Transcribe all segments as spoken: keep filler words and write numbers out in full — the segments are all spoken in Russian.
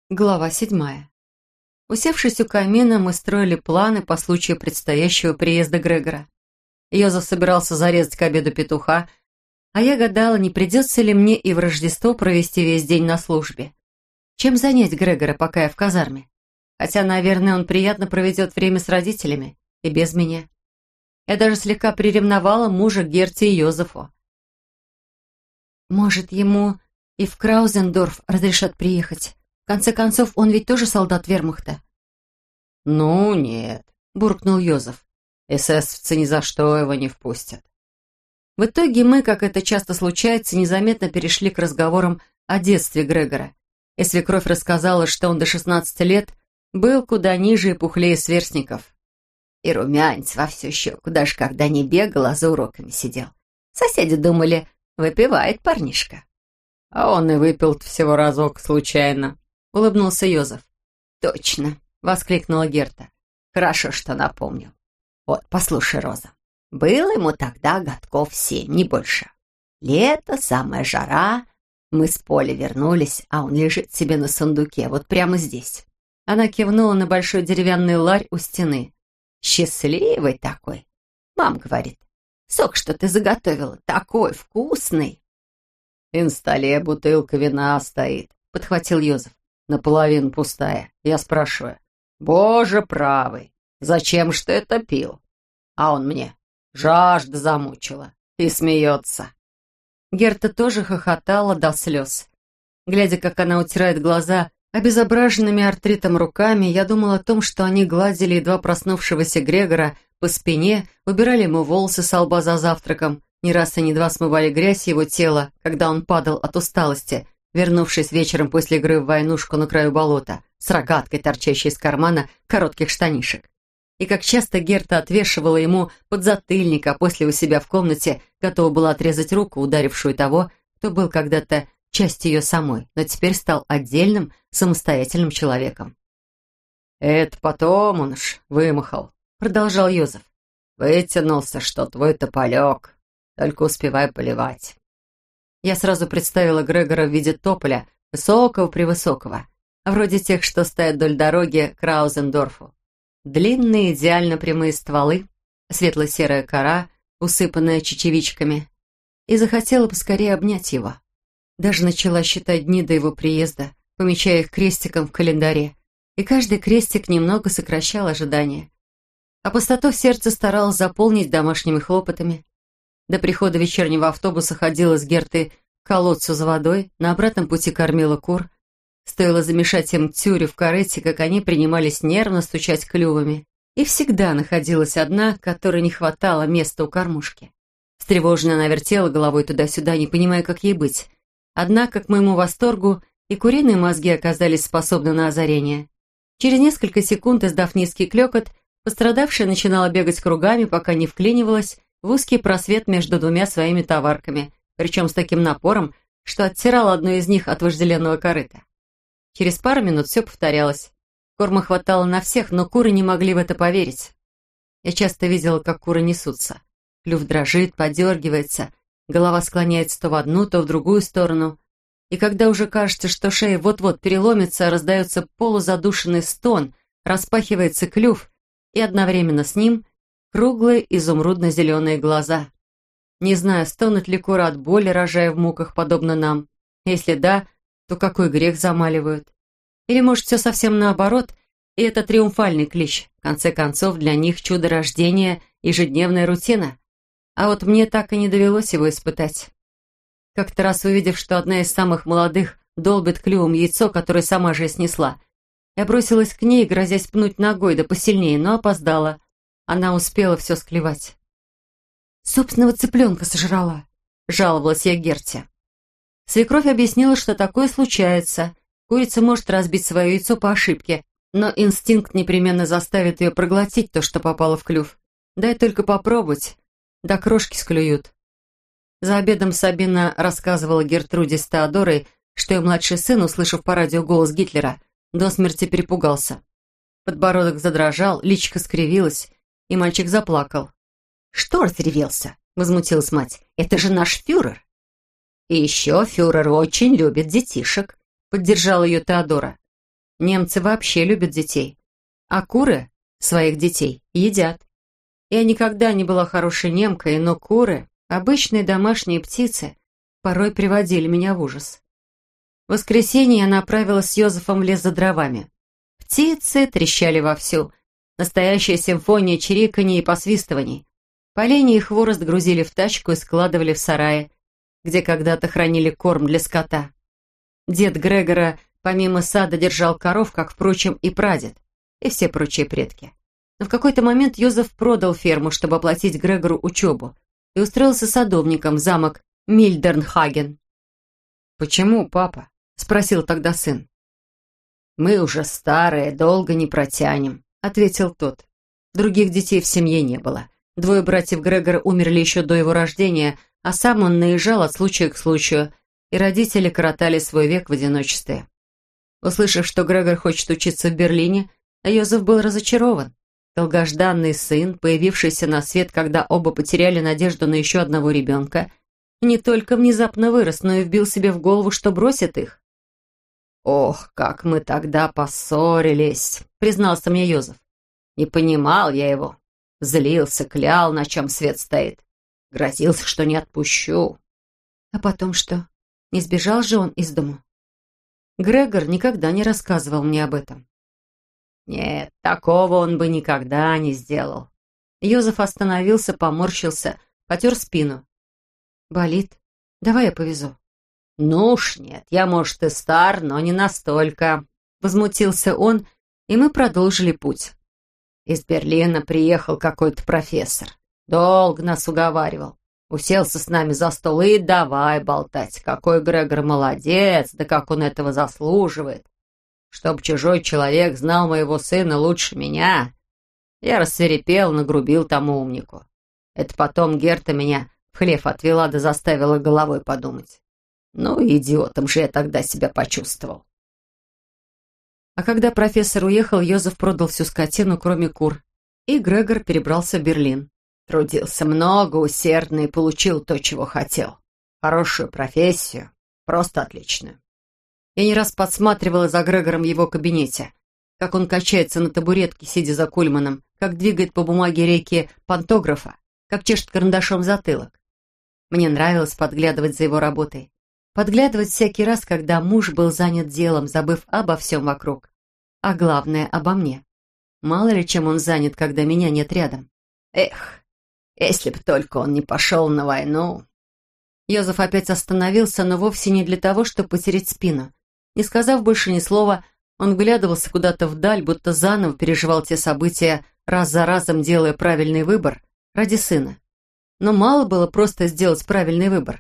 Глава седьмая. Усевшись у камина, мы строили планы по случаю предстоящего приезда Грегора. Йозеф собирался зарезать к обеду петуха, а я гадала, не придется ли мне и в Рождество провести весь день на службе. Чем занять Грегора, пока я в казарме? Хотя, наверное, он приятно проведет время с родителями и без меня. Я даже слегка приревновала мужа к Герте и Йозефу. Может, ему и в Краузендорф разрешат приехать? В конце концов, он ведь тоже солдат вермахта. «Ну, нет», — буркнул Йозеф. «Эсэсовцы ни за что его не впустят». В итоге мы, как это часто случается, незаметно перешли к разговорам о детстве Грегора. И свекровь рассказала, что он до шестнадцати лет был куда ниже и пухлее сверстников. И румянец во всю щеку, даже когда не бегал, а за уроками сидел. Соседи думали, выпивает парнишка. «А он и выпил всего разок случайно», — улыбнулся Йозеф. «Точно», — воскликнула Герта. «Хорошо, что напомнил. Вот, послушай, Роза, было ему тогда годков семь, не больше. Лето, самая жара. Мы с поля вернулись, а он лежит себе на сундуке, вот прямо здесь». Она кивнула на большой деревянный ларь у стены. «Счастливый такой. Мам говорит, сок, что ты заготовила, такой вкусный». «И на столе бутылка вина стоит», — подхватил Йозеф. «Наполовину пустая». Я спрашиваю: «Боже правый, зачем ж ты это пил?» А он мне: «Жажда замучила». И смеется. Герта тоже хохотала до слез. Глядя, как она утирает глаза обезображенными артритом руками, я думала о том, что они гладили едва проснувшегося Грегора по спине, убирали ему волосы со лба за завтраком, не раз и не два смывали грязь его тела, когда он падал от усталости, вернувшись вечером после игры в войнушку на краю болота, с рогаткой, торчащей из кармана коротких штанишек. И как часто Герта отвешивала ему подзатыльник, а после у себя в комнате готова была отрезать руку, ударившую того, кто был когда-то частью ее самой, но теперь стал отдельным, самостоятельным человеком. «Это потом он ж вымахал», — продолжал Йозеф. «Вытянулся, что твой тополек, только успевай поливать». Я сразу представила Грегора в виде тополя, высокого-превысокого, вроде тех, что стоят вдоль дороги к Краузендорфу. Длинные, идеально прямые стволы, светло-серая кора, усыпанная чечевичками. И захотела поскорее обнять его. Даже начала считать дни до его приезда, помечая их крестиком в календаре. И каждый крестик немного сокращал ожидания. А пустоту в сердце старалась заполнить домашними хлопотами. До прихода вечернего автобуса ходила с Гертой к колодцу за водой, на обратном пути кормила кур. Стоило замешать им тюрю в корыте, как они принимались нервно стучать клювами. И всегда находилась одна, которой не хватало места у кормушки. Встревоженно она вертела головой туда-сюда, не понимая, как ей быть. Однако, к моему восторгу, и куриные мозги оказались способны на озарение. Через несколько секунд, издав низкий клёкот, пострадавшая начинала бегать кругами, пока не вклинивалась в узкий просвет между двумя своими товарками, причем с таким напором, что оттирала одну из них от вожделенного корыта. Через пару минут все повторялось. Корма хватало на всех, но куры не могли в это поверить. Я часто видела, как куры несутся. Клюв дрожит, подергивается, голова склоняется то в одну, то в другую сторону. И когда уже кажется, что шея вот-вот переломится, раздается полузадушенный стон, распахивается клюв, и одновременно с ним круглые изумрудно-зеленые глаза. Не знаю, стонут ли куры от боли, рожая в муках, подобно нам. Если да, то какой грех замаливают? Или, может, все совсем наоборот, и это триумфальный клич. В конце концов, для них чудо рождения — ежедневная рутина. А вот мне так и не довелось его испытать. Как-то раз, увидев, что одна из самых молодых долбит клювом яйцо, которое сама же и снесла, я бросилась к ней, грозясь пнуть ногой, да посильнее, но опоздала. Она успела все склевать. «Собственного цыпленка сожрала», — жаловалась я Герте. Свекровь объяснила, что такое случается. Курица может разбить свое яйцо по ошибке, но инстинкт непременно заставит ее проглотить то, что попало в клюв. Дай только попробовать, да крошки склюют. За обедом Сабина рассказывала Гертруде с Теодорой, что ее младший сын, услышав по радио голос Гитлера, до смерти перепугался. Подбородок задрожал, личико скривилось, и мальчик заплакал. «Что разревелся?» — возмутилась мать. «Это же наш фюрер!» «И еще фюрер очень любит детишек», — поддержала ее Теодора. Немцы вообще любят детей. А куры своих детей едят. Я никогда не была хорошей немкой, но куры, обычные домашние птицы, порой приводили меня в ужас. В воскресенье я направилась с Йозефом в лес за дровами. Птицы трещали вовсю. Настоящая симфония чириканий и посвистываний. Поленья и хворост грузили в тачку и складывали в сарае, где когда-то хранили корм для скота. Дед Грегора помимо сада держал коров, как, впрочем, и прадед, и все прочие предки. Но в какой-то момент Йозеф продал ферму, чтобы оплатить Грегору учебу, и устроился садовником в замок Мильдернхаген. «Почему, папа?» — спросил тогда сын. «Мы уже старые, долго не протянем», — ответил тот. Других детей в семье не было. Двое братьев Грегора умерли еще до его рождения, а сам он наезжал от случая к случаю, и родители коротали свой век в одиночестве. Услышав, что Грегор хочет учиться в Берлине, Йозеф был разочарован. Долгожданный сын, появившийся на свет, когда оба потеряли надежду на еще одного ребенка, не только внезапно вырос, но и вбил себе в голову, что бросит их. «Ох, как мы тогда поссорились», — признался мне Йозеф. «Не понимал я его. Злился, клял, на чем свет стоит. Грозился, что не отпущу». А потом что? Не сбежал же он из дому? Грегор никогда не рассказывал мне об этом. Нет, такого он бы никогда не сделал. Йозеф остановился, поморщился, потер спину. «Болит? Давай я повезу». «Ну уж нет, я, может, и стар, но не настолько», — возмутился он, и мы продолжили путь. Из Берлина приехал какой-то профессор. Долго нас уговаривал. Уселся с нами за стол и давай болтать, какой Грегор молодец, да как он этого заслуживает. Чтоб чужой человек знал моего сына лучше меня. Я рассвирепел, нагрубил тому умнику. Это потом Герта меня в хлев отвела да заставила головой подумать. Ну, идиотом же я тогда себя почувствовал. А когда профессор уехал, Йозеф продал всю скотину, кроме кур, и Грегор перебрался в Берлин. Трудился много, усердно и получил то, чего хотел. Хорошую профессию, просто отличную. Я не раз подсматривала за Грегором в его кабинете, как он качается на табуретке, сидя за кульманом, как двигает по бумаге рейки пантографа, как чешет карандашом затылок. Мне нравилось подглядывать за его работой. Подглядывать всякий раз, когда муж был занят делом, забыв обо всем вокруг. А главное, обо мне. Мало ли чем он занят, когда меня нет рядом. Эх, если б только он не пошел на войну. Йозеф опять остановился, но вовсе не для того, чтобы потерять спину. Не сказав больше ни слова, он вглядывался куда-то вдаль, будто заново переживал те события, раз за разом делая правильный выбор ради сына. Но мало было просто сделать правильный выбор.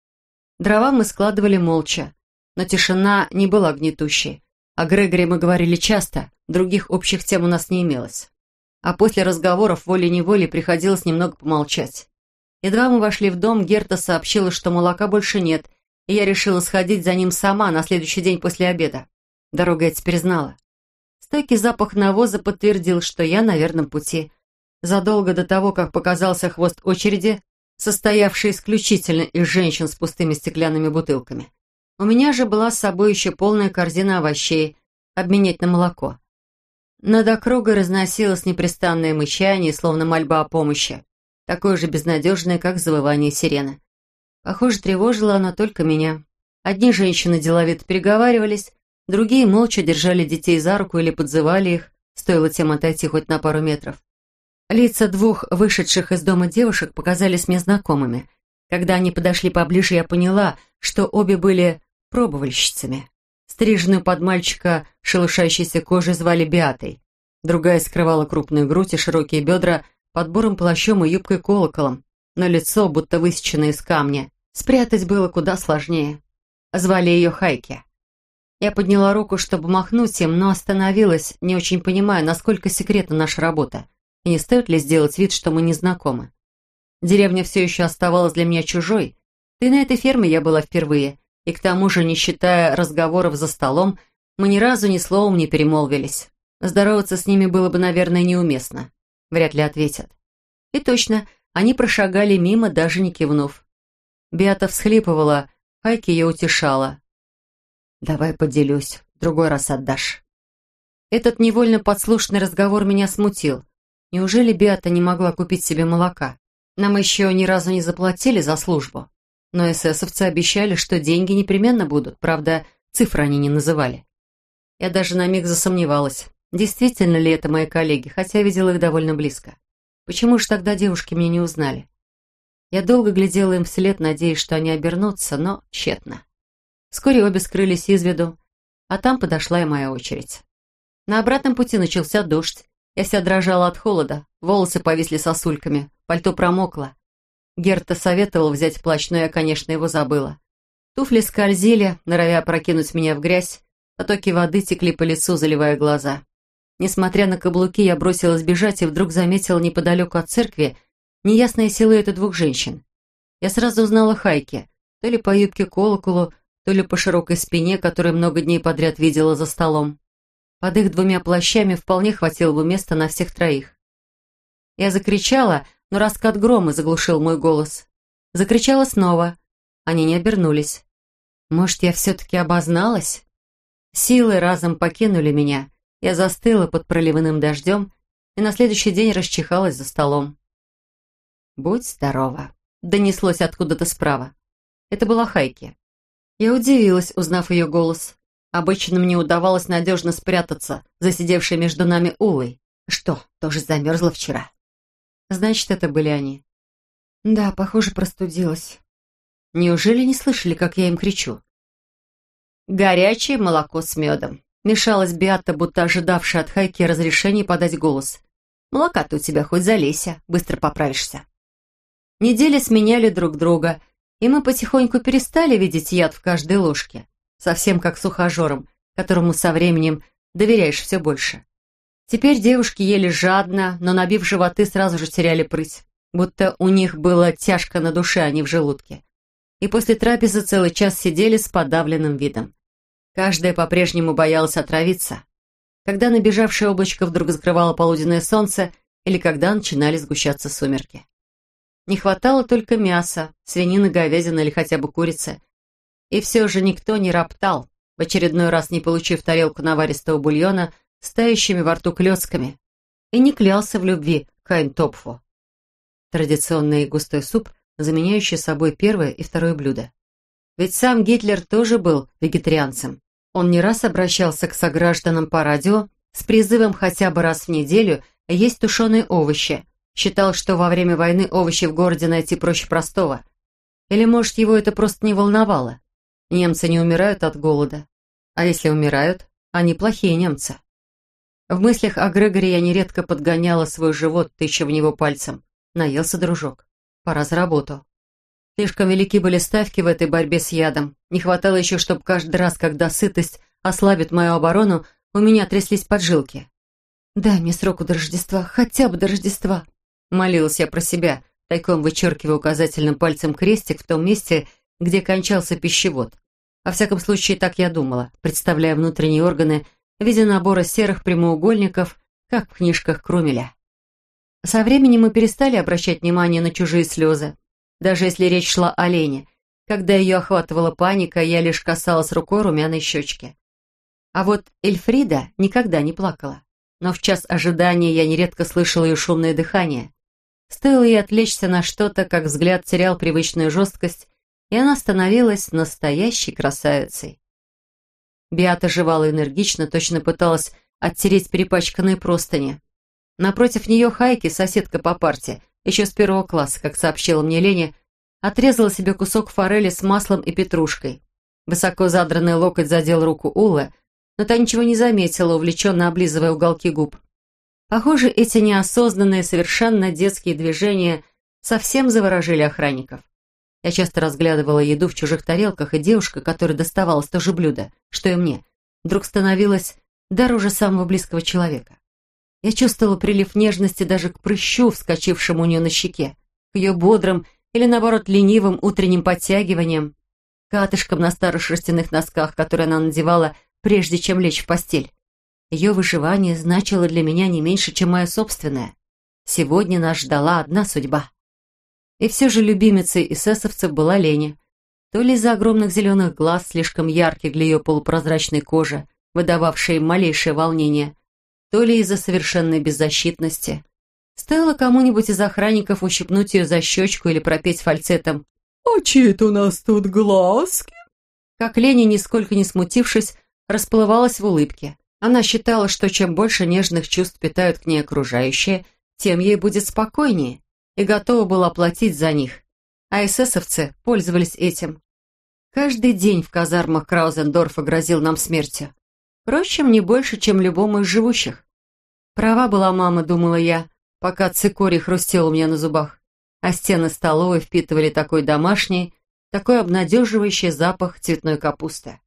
Дрова мы складывали молча, но тишина не была гнетущей. О Грегоре мы говорили часто, других общих тем у нас не имелось. А после разговоров волей-неволей приходилось немного помолчать. Едва мы вошли в дом, Герта сообщила, что молока больше нет, и я решила сходить за ним сама на следующий день после обеда. Дорогу я теперь знала. Стойкий запах навоза подтвердил, что я на верном пути. Задолго до того, как показался хвост очереди, состоявший исключительно из женщин с пустыми стеклянными бутылками. У меня же была с собой еще полная корзина овощей, обменять на молоко. Над округой разносилось непрестанное мычание, словно мольба о помощи, такое же безнадежное, как завывание сирены. Похоже, тревожило оно только меня. Одни женщины деловито переговаривались, другие молча держали детей за руку или подзывали их, стоило тем отойти хоть на пару метров. Лица двух вышедших из дома девушек показались мне знакомыми. Когда они подошли поближе, я поняла, что обе были пробовальщицами. Стриженную под мальчика шелушащейся кожей звали Беатой. Другая скрывала крупную грудь и широкие бедра под бурым плащом и юбкой-колоколом, но лицо, будто высеченное из камня, спрятать было куда сложнее. Звали ее Хайки. Я подняла руку, чтобы махнуть им, но остановилась, не очень понимая, насколько секретна наша работа. И не стоит ли сделать вид, что мы не знакомы? Деревня все еще оставалась для меня чужой, да и на этой ферме я была впервые, и к тому же, не считая разговоров за столом, мы ни разу ни словом не перемолвились. Здороваться с ними было бы, наверное, неуместно. Вряд ли ответят. И точно, они прошагали мимо, даже не кивнув. Беата всхлипывала, Хайки ее утешала. «Давай поделюсь, в другой раз отдашь». Этот невольно подслушанный разговор меня смутил. Неужели Беата не могла купить себе молока? Нам еще ни разу не заплатили за службу. Но эсэсовцы обещали, что деньги непременно будут. Правда, цифры они не называли. Я даже на миг засомневалась, действительно ли это мои коллеги, хотя видела их довольно близко. Почему же тогда девушки меня не узнали? Я долго глядела им вслед, надеясь, что они обернутся, но тщетно. Вскоре обе скрылись из виду, а там подошла и моя очередь. На обратном пути начался дождь. Я вся дрожала от холода, волосы повисли сосульками, пальто промокло. Герта советовал взять плащ, но я, конечно, его забыла. Туфли скользили, норовя опрокинуть меня в грязь, потоки воды текли по лицу, заливая глаза. Несмотря на каблуки, я бросилась бежать и вдруг заметила неподалеку от церкви неясные силуэты двух женщин. Я сразу узнала Хайки, то ли по юбке колоколу, то ли по широкой спине, которую много дней подряд видела за столом. Под их двумя плащами вполне хватило бы места на всех троих. Я закричала, но раскат грома заглушил мой голос. Закричала снова. Они не обернулись. Может, я все-таки обозналась? Силы разом покинули меня. Я застыла под проливным дождем и на следующий день расчихалась за столом. «Будь здорова», — донеслось откуда-то справа. Это была Хайки. Я удивилась, узнав ее голос. Обычно мне удавалось надежно спрятаться, засидевшей между нами Улой. Что, тоже замерзла вчера? Значит, это были они. Да, похоже, простудилась. Неужели не слышали, как я им кричу? «Горячее молоко с медом», — мешалась Беата, будто ожидавшая от Хайки разрешения подать голос. «Молока-то у тебя хоть залейся, быстро поправишься». Недели сменяли друг друга, и мы потихоньку перестали видеть яд в каждой ложке. Совсем как с ухажером, которому со временем доверяешь все больше. Теперь девушки ели жадно, но, набив животы, сразу же теряли прыть, будто у них было тяжко на душе, а не в желудке. И после трапезы целый час сидели с подавленным видом. Каждая по-прежнему боялась отравиться. Когда набежавшее облачко вдруг закрывало полуденное солнце или когда начинали сгущаться сумерки. Не хватало только мяса, свинины, говядины или хотя бы курицы. И все же никто не роптал, в очередной раз не получив тарелку наваристого бульона с тающими во рту клетками, и не клялся в любви к айнтопфу. Традиционный густой суп, заменяющий собой первое и второе блюдо. Ведь сам Гитлер тоже был вегетарианцем. Он не раз обращался к согражданам по радио с призывом хотя бы раз в неделю есть тушеные овощи. Считал, что во время войны овощи в городе найти проще простого. Или, может, его это просто не волновало? Немцы не умирают от голода. А если умирают, они плохие немцы. В мыслях о Грегоре я нередко подгоняла свой живот, тыча в него пальцем. Наелся, дружок. Пора за работу. Слишком велики были ставки в этой борьбе с ядом. Не хватало еще, чтобы каждый раз, когда сытость ослабит мою оборону, у меня тряслись поджилки. «Дай мне сроку до Рождества, хотя бы до Рождества», — молилась я про себя, тайком вычеркивая указательным пальцем крестик в том месте, где кончался пищевод. Во всяком случае, так я думала, представляя внутренние органы в виде набора серых прямоугольников, как в книжках Крумеля. Со временем мы перестали обращать внимание на чужие слезы, даже если речь шла о Лене. Когда ее охватывала паника, я лишь касалась рукой румяной щечки. А вот Эльфрида никогда не плакала, но в час ожидания я нередко слышала ее шумное дыхание. Стоило ей отвлечься на что-то, как взгляд терял привычную жесткость, и она становилась настоящей красавицей. Беата жевала энергично, точно пыталась оттереть перепачканные простыни. Напротив нее Хайки, соседка по парте, еще с первого класса, как сообщила мне Леня, отрезала себе кусок форели с маслом и петрушкой. Высоко задранный локоть задел руку Улы, но та ничего не заметила, увлеченно облизывая уголки губ. Похоже, эти неосознанные, совершенно детские движения совсем заворожили охранников. Я часто разглядывала еду в чужих тарелках, и девушка, которой доставалось то же блюдо, что и мне, вдруг становилась дороже самого близкого человека. Я чувствовала прилив нежности даже к прыщу, вскочившему у нее на щеке, к ее бодрым или, наоборот, ленивым утренним подтягиваниям, катышкам на старых шерстяных носках, которые она надевала, прежде чем лечь в постель. Ее выживание значило для меня не меньше, чем мое собственное. Сегодня нас ждала одна судьба. И все же любимицей эсэсовцев была Леня. То ли из-за огромных зеленых глаз, слишком ярких для ее полупрозрачной кожи, выдававшие малейшее волнение, то ли из-за совершенной беззащитности. Стоило кому-нибудь из охранников ущипнуть ее за щечку или пропеть фальцетом «А чьи это у нас тут глазки?», как Леня, нисколько не смутившись, расплывалась в улыбке. Она считала, что чем больше нежных чувств питают к ней окружающие, тем ей будет спокойнее, и готова была платить за них. А эсэсовцы пользовались этим. Каждый день в казармах Краузендорфа грозил нам смертью. Впрочем, не больше, чем любому из живущих. Права была мама, думала я, пока цикорий хрустел у меня на зубах, а стены столовой впитывали такой домашний, такой обнадеживающий запах цветной капусты.